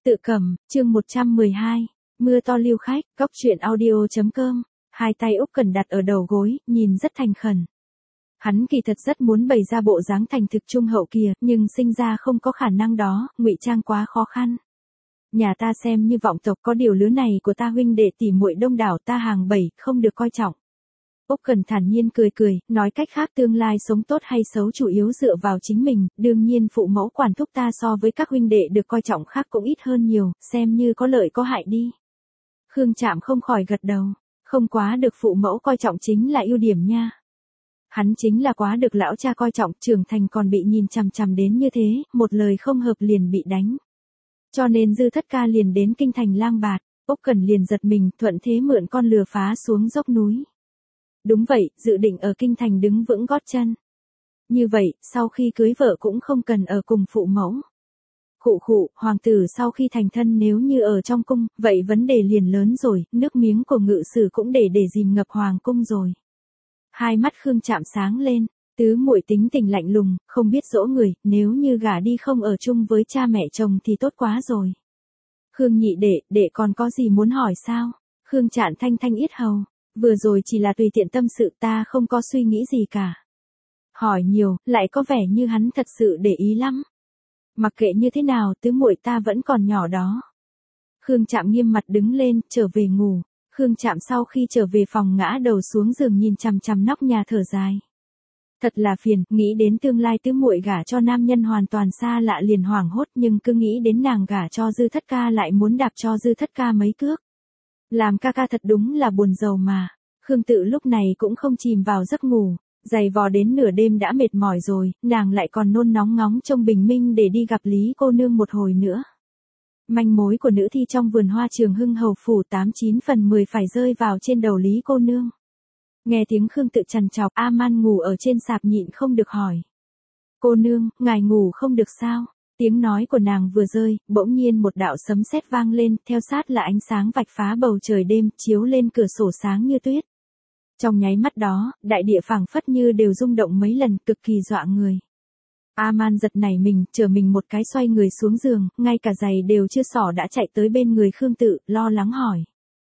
Tự cầm, chương 112. Mưa to lưu khách, góc truyện audio.com. Hai tay Úc Cẩn đặt ở đầu gối, nhìn rất thành khẩn. Hắn kỳ thật rất muốn bày ra bộ dáng thành thực trung hậu kia, nhưng sinh ra không có khả năng đó, ngụy trang quá khó khăn. Nhà ta xem như vọng tộc, có điều lứa này của ta huynh đệ tỷ muội đông đảo, ta hàng 7, không được coi trọng. Úc Cẩn thản nhiên cười cười, nói cách khác tương lai sống tốt hay xấu chủ yếu dựa vào chính mình, đương nhiên phụ mẫu quản thúc ta so với các huynh đệ được coi trọng khác cũng ít hơn nhiều, xem như có lợi có hại đi. Khương Trạm không khỏi gật đầu, không quá được phụ mẫu coi trọng chính là ưu điểm nha. Hắn chính là quá được lão cha coi trọng, trưởng thành còn bị nhìn chằm chằm đến như thế, một lời không hợp liền bị đánh. Cho nên Dư Thất Ca liền đến kinh thành lang bạt, Úc Cẩn liền giật mình, thuận thế mượn con lừa phá xuống dốc núi. Đúng vậy, dự định ở kinh thành đứng vững gót chân. Như vậy, sau khi cưới vợ cũng không cần ở cùng phụ mẫu. Khụ, hoàng tử sau khi thành thân nếu như ở trong cung, vậy vấn đề liền lớn rồi, nước miếng của ngự sử cũng để dìm ngập hoàng cung rồi. Hai mắt Khương Trạm sáng lên, tứ muội tính tình lạnh lùng, không biết dỗ người, nếu như gả đi không ở chung với cha mẹ chồng thì tốt quá rồi. Khương nhị đệ còn có gì muốn hỏi sao? Khương Trạm thanh yết hầu. Vừa rồi chỉ là tùy tiện tâm sự, ta không có suy nghĩ gì cả. Hỏi nhiều, lại có vẻ như hắn thật sự để ý lắm. Mặc kệ như thế nào, tứ muội ta vẫn còn nhỏ đó. Khương Trạm nghiêm mặt đứng lên, trở về ngủ. Khương Trạm sau khi trở về phòng ngã đầu xuống giường nhìn chằm chằm nóc nhà thở dài. Thật là phiền, nghĩ đến tương lai tứ muội gả cho nam nhân hoàn toàn xa lạ liền hoảng hốt, nhưng cứ nghĩ đến nàng gả cho Dư Thất Ca lại muốn đạp cho Dư Thất Ca mấy cước. Làm ca ca thật đúng là buồn rầu mà. Khương Tự lúc này cũng không chìm vào giấc ngủ, giày vò đến nửa đêm đã mệt mỏi rồi, nàng lại còn nôn nóng ngóng trông bình minh để đi gặp Lý cô nương một hồi nữa. Manh mối của nữ thi trong vườn hoa Trường Hưng hầu phủ 89 phần 10 phải rơi vào trên đầu Lý cô nương. Nghe tiếng Khương Tự trằn trọc, A Man ngủ ở trên sạp nhịn không được hỏi. Cô nương, ngài ngủ không được sao? Tiếng nói của nàng vừa rơi, bỗng nhiên một đạo sấm sét vang lên, theo sát là ánh sáng vạch phá bầu trời đêm, chiếu lên cửa sổ sáng như tuyết. Trong nháy mắt đó, đại địa phảng phất như đều rung động mấy lần, cực kỳ dọa người. A-man giật nảy mình, trở mình một cái xoay người xuống giường, ngay cả giày đều chưa xỏ đã chạy tới bên người Khương Tự, lo lắng hỏi.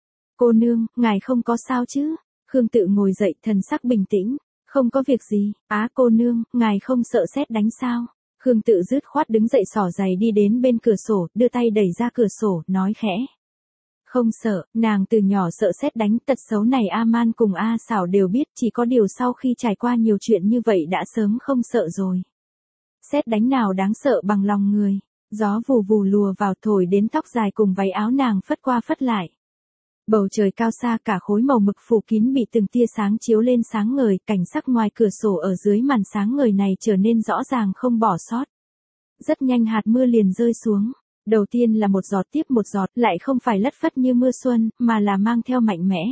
Cô nương, ngài không có sao chứ? Khương Tự ngồi dậy, thần sắc bình tĩnh. Không có việc gì, cô nương, ngài không sợ sét đánh sao? Khương Tự dứt khoát đứng dậy xỏ giày đi đến bên cửa sổ, đưa tay đẩy ra cửa sổ, nói khẽ. Không sợ, nàng từ nhỏ sợ sét đánh, tật xấu này A-man cùng A Xảo đều biết, chỉ có điều sau khi trải qua nhiều chuyện như vậy đã sớm không sợ rồi. Sét đánh nào đáng sợ bằng lòng người, gió vù vù lùa vào thổi đến tóc dài cùng váy áo nàng phất qua phất lại. Bầu trời cao xa cả khối màu mực phủ kín bị từng tia sáng chiếu lên sáng ngời, cảnh sắc ngoài cửa sổ ở dưới màn sáng ngời này trở nên rõ ràng không bỏ sót. Rất nhanh hạt mưa liền rơi xuống. Đầu tiên là một giọt tiếp một giọt, lại không phải lất phất như mưa xuân, mà là mang theo mạnh mẽ.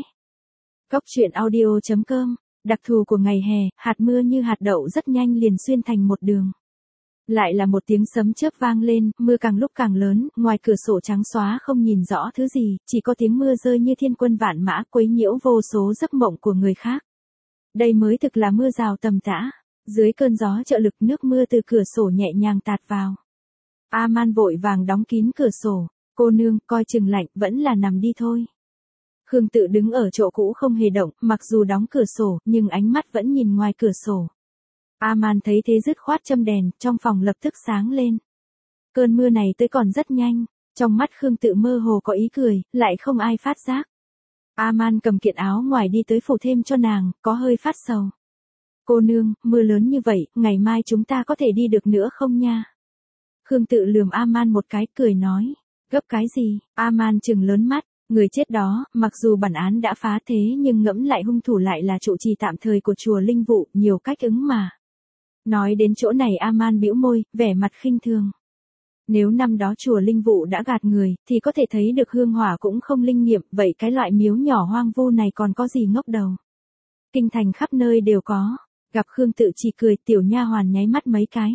Góc truyện audio.com, đặc thù của ngày hè, hạt mưa như hạt đậu rất nhanh liền xuyên thành một đường. Lại là một tiếng sấm chớp vang lên, mưa càng lúc càng lớn, ngoài cửa sổ trắng xóa không nhìn rõ thứ gì, chỉ có tiếng mưa rơi như thiên quân vạn mã quấy nhiễu vô số giấc mộng của người khác. Đây mới thực là mưa rào tầm tã, dưới cơn gió trợ lực nước mưa từ cửa sổ nhẹ nhàng tạt vào. A-man vội vàng đóng kín cửa sổ, cô nương, coi chừng lạnh, vẫn là nằm đi thôi. Khương Tự đứng ở chỗ cũ không hề động, mặc dù đóng cửa sổ, nhưng ánh mắt vẫn nhìn ngoài cửa sổ. A-man thấy thế dứt khoát châm đèn, trong phòng lập tức sáng lên. Cơn mưa này tới còn rất nhanh, trong mắt Khương Tự mơ hồ có ý cười, lại không ai phát giác. A-man cầm kiện áo ngoài đi tới phủ thêm cho nàng, có hơi phát sầu. Cô nương, mưa lớn như vậy, ngày mai chúng ta có thể đi được nữa không nha? Khương Tự lườm A-man một cái, cười nói. Gấp cái gì? A-man trừng lớn mắt, người chết đó, mặc dù bản án đã phá thế nhưng ngẫm lại hung thủ lại là trụ trì tạm thời của chùa Linh Vụ, nhiều cách ứng mà. Nói đến chỗ này A-man bĩu môi, vẻ mặt khinh thường. Nếu năm đó chùa Linh Vụ đã gạt người, thì có thể thấy được hương hỏa cũng không linh nghiệm, vậy cái loại miếu nhỏ hoang vu này còn có gì ngốc đầu. Kinh thành khắp nơi đều có, gặp Khương Tự chỉ cười, tiểu nha hoàn nháy mắt mấy cái.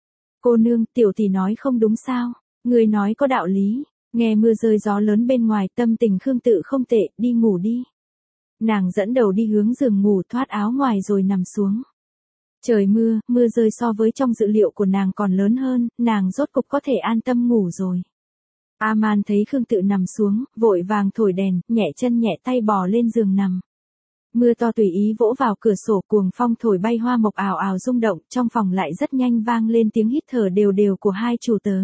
Cô nương, tiểu tỷ nói không đúng sao, người nói có đạo lý, nghe mưa rơi gió lớn bên ngoài tâm tình Khương Tự không tệ, đi ngủ đi. Nàng dẫn đầu đi hướng giường ngủ thoát áo ngoài rồi nằm xuống. Trời mưa, mưa rơi so với trong dự liệu của nàng còn lớn hơn, nàng rốt cục có thể an tâm ngủ rồi. A-man thấy Khương Tự nằm xuống, vội vàng thổi đèn, nhẹ chân nhẹ tay bò lên giường nằm. Mưa to tùy ý vỗ vào cửa sổ, cuồng phong thổi bay hoa mộc ào ào rung động, trong phòng lại rất nhanh vang lên tiếng hít thở đều đều của hai chủ tớ.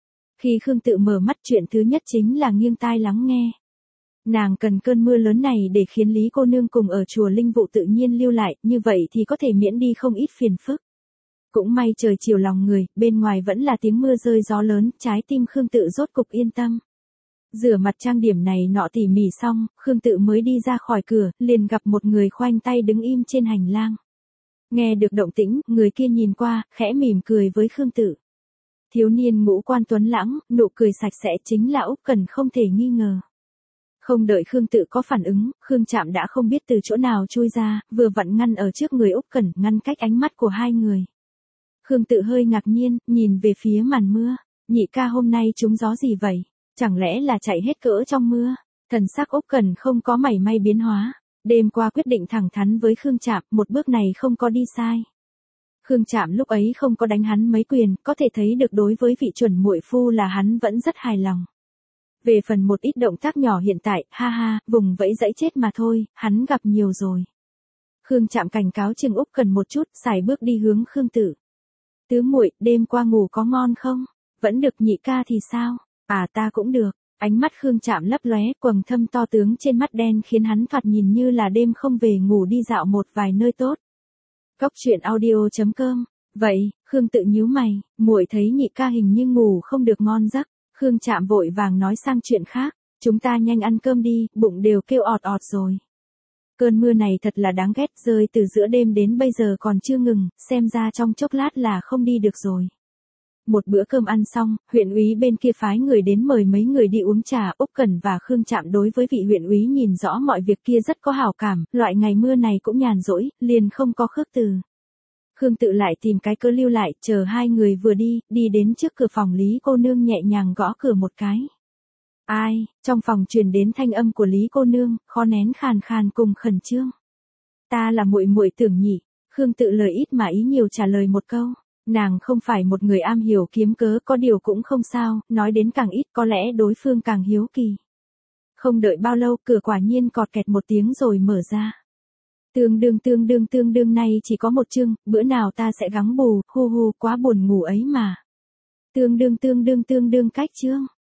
Khi Khương Tự mở mắt, chuyện thứ nhất chính là nghiêng tai lắng nghe. Nàng cần cơn mưa lớn này để khiến Lý cô nương cùng ở chùa Linh Vụ tự nhiên lưu lại, như vậy thì có thể miễn đi không ít phiền phức. Cũng may trời chiều lòng người, bên ngoài vẫn là tiếng mưa rơi gió lớn, trái tim Khương Tự rốt cục yên tâm. Rửa mặt trang điểm này nọ tỉ mỉ xong, Khương Tự mới đi ra khỏi cửa, liền gặp một người khoanh tay đứng im trên hành lang. Nghe được động tĩnh, người kia nhìn qua, khẽ mỉm cười với Khương Tự. Thiếu niên ngũ quan tuấn lãng, nụ cười sạch sẽ chính là Úc Cẩn không thể nghi ngờ. Không đợi Khương Tự có phản ứng, Khương Trạm đã không biết từ chỗ nào chui ra, vừa vặn ngăn ở trước người Úc Cẩn, ngăn cách ánh mắt của hai người. Khương Tự hơi ngạc nhiên, nhìn về phía màn mưa, nhị ca hôm nay trúng gió gì vậy? Chẳng lẽ là chạy hết cỡ trong mưa? Thần sắc Úc Cẩn không có mảy may biến hóa, đêm qua quyết định thẳng thắn với Khương Trạm, một bước này không có đi sai. Khương Trạm lúc ấy không có đánh hắn mấy quyền, có thể thấy được đối với vị chuẩn muội phu là hắn vẫn rất hài lòng. Về phần một ít động tác nhỏ hiện tại, ha ha, vùng vẫy dẫy chết mà thôi, hắn gặp nhiều rồi. Khương Trạm cảnh cáo chừng Úc Cẩn một chút, sải bước đi hướng Khương Tự. Tứ muội, đêm qua ngủ có ngon không? Vẫn được, nhị ca thì sao? À, ta cũng được. Ánh mắt Khương Trạm lấp lóe, quầng thâm to tướng trên mắt đen khiến hắn thoạt nhìn như là đêm không về ngủ đi dạo một vài nơi tốt. Cốc truyện audio.com. Vậy, Khương Tự nhíu mày, muội thấy nhị ca hình như ngủ không được ngon giấc. Khương Trạm vội vàng nói sang chuyện khác, chúng ta nhanh ăn cơm đi, bụng đều kêu ọt ọt rồi. Cơn mưa này thật là đáng ghét, rơi từ giữa đêm đến bây giờ còn chưa ngừng, xem ra trong chốc lát là không đi được rồi. Một bữa cơm ăn xong, huyện úy bên kia phái người đến mời mấy người đi uống trà. Úc Cẩn và Khương Trạm đối với vị huyện úy nhìn rõ mọi việc kia rất có hảo cảm, loại ngày mưa này cũng nhàn rỗi, liền không có khước từ. Khương Tự lại tìm cái cớ lưu lại, chờ hai người vừa đi đến trước cửa phòng Lý cô nương nhẹ nhàng gõ cửa một cái. Ai? Trong phòng truyền đến thanh âm của Lý cô nương, khó nén khàn khàn cùng khẩn trương. Ta là muội muội Tưởng Nhị. Khương Tự lời ít mà ý nhiều trả lời một câu. Nàng không phải một người am hiểu kiếm cớ, có điều cũng không sao, nói đến càng ít có lẽ đối phương càng hiếu kỳ. Không đợi bao lâu, cửa quả nhiên cọt kẹt một tiếng rồi mở ra. Tương đương nay chỉ có một chương, bữa nào ta sẽ gắng bù, hu hu, quá buồn ngủ ấy mà. Tương đương cách chương.